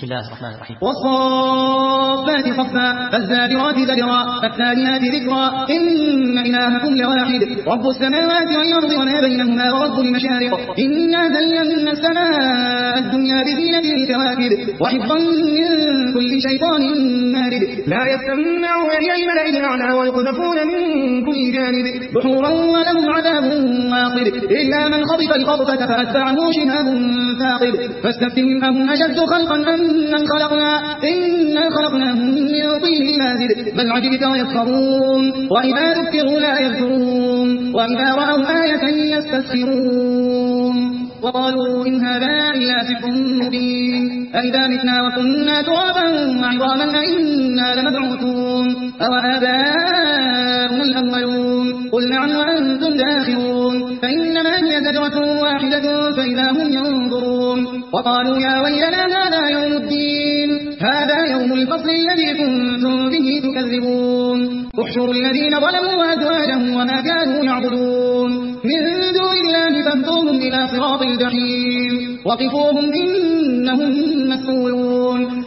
بسم الله الرحمن الرحيم. والصافات صفا فالزاجرات زجرا فالتاليات ذكرا إن إلهكم لواحد رب السماوات والأرض وما بينهما ورب المشارق إنا زينا السماء الدنيا بزينة الكواكب وحفظا من كل شيطان مارد لا يستمعون إلى الملأ الأعلى ويقذفون من كل جانب دحورا ولهم عذاب واصب إلا من خطف الخطفة فأتبعه شهاب ثاقب فاستفتهم أهم أشد خلقا أمن خلقنا إنا خلقناهم من طين لازب بل عجبت ويسخرون وإذا ذكروا لا يذكرون وإذا رأوا آية يستسخرون وقالوا إن هذا إلا سحر مبين أئذا متنا وكنا ترابا وعظاما أئنا لمبعوثون أو آباؤنا الأولون قل نعم وأنتم داخرون فإنما هي زجرة واحدة فإذا هم ينظرون وقالوا يا ويلنا هذا يوم الدين هذا يوم الفصل الذي كنتم به تكذبون احشروا الذين ظلموا وأزواجهم وما كانوا يعبدون من دون الله فاهدوهم إلى صراط الجحيم وقفوهم إنهم مسؤولون